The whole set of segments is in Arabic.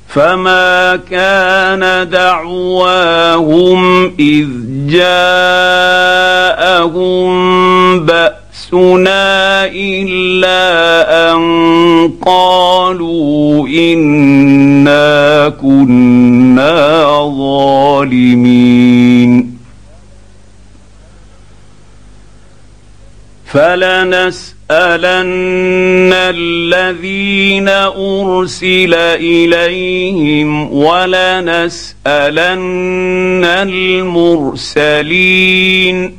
فما كان دعواهم إذ جاءهم بأسنا إلا أن قالوا إنا كنا ظالمين فلنسألن الذين أرسل إليهم ولنسألن المرسلين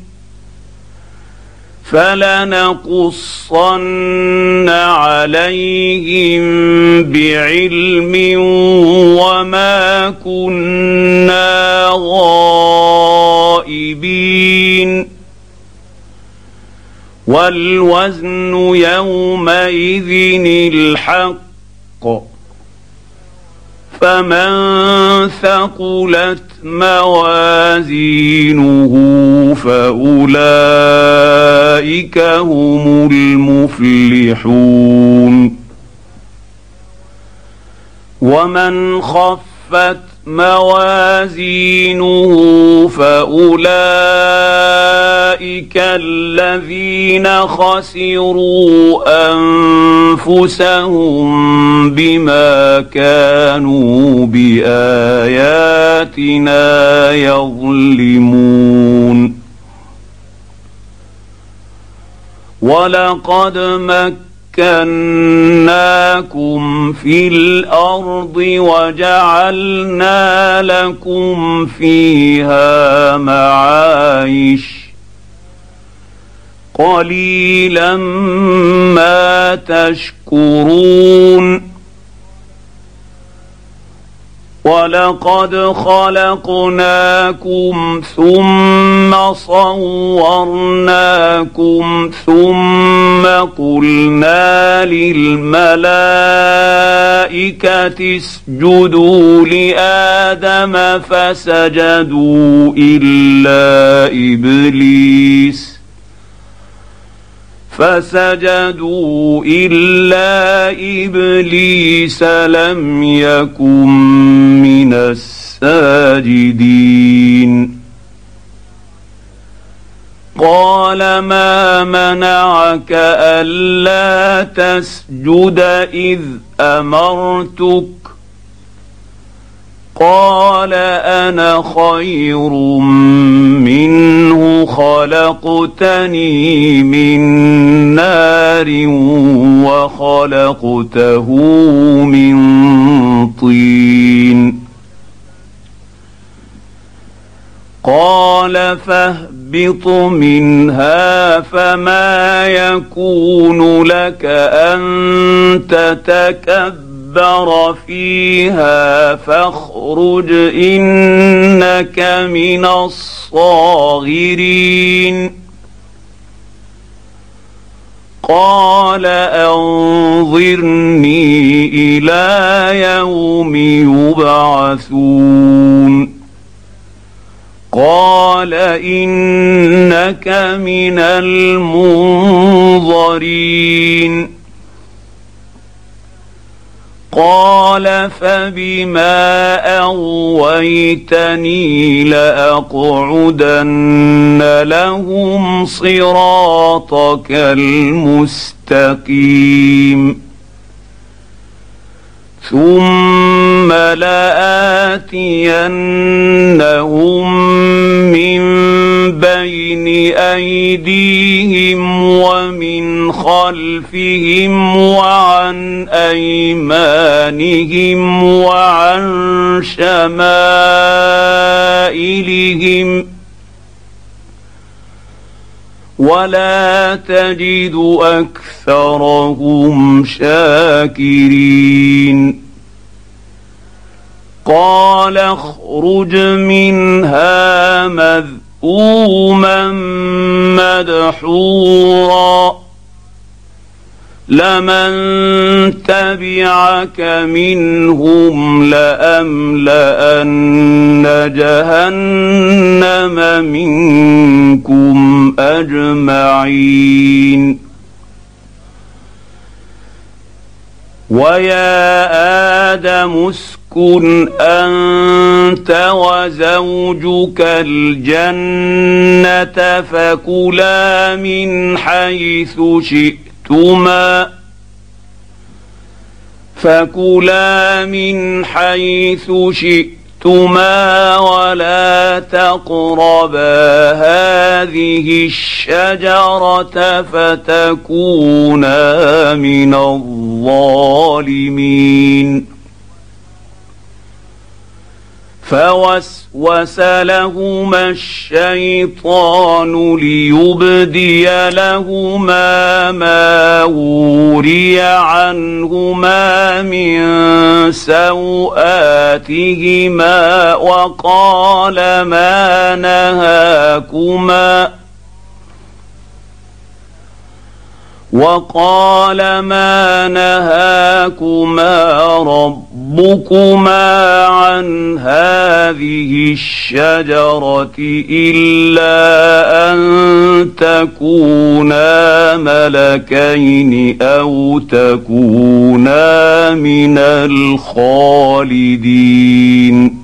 فلنقصن عليهم بعلم وما كنا غائبين والوزن يومئذ الحق فمن ثقلت موازينه فأولئك هم المفلحون ومن خفت موازينه فأولئك الذين خسروا أنفسهم بما كانوا بآياتنا يظلمون ولقد مكناكم في الأرض وجعلنا لكم فيها معايش قليلا ما تشكرون ولقد خلقناكم ثم صورناكم ثم قلنا للملائكة اسجدوا لآدم فسجدوا إلا إبليس لم يكن من الساجدين قال ما منعك ألا تسجد إذ أمرتك قال أنا خير منه خلقتني من نار وخلقته من طين قال فاهبط منها فما يكون لك أن تتكبر فيها فاخرج إنك من الصاغرين قال أنظرني إلى يوم يبعثون قال إنك من المنظرين قال فبما أغويتني لأقعدن لهم صراطك المستقيم ثم لآتينهم من بين أيديهم ومن خلفهم وعن أيمانهم وعن شمائلهم ولا تجد أكثرهم شاكرين قال اخرج منها مذءوما مدحورا لمن تبعك منهم لأملأن جهنم منكم أجمعين ويا آدم اسكن أنت وزوجك الجنة فكلا من حيث شئتما ولا تقربا هذه الشجرة فتكونا من الظالمين. فوسوس لهما الشيطان ليبدي لهما ما وري عنهما من سوآتهما وقال ما نهاكما ربكما عن هذه الشجرة إلا أن تكونا ملكين أو تكونا من الخالدين.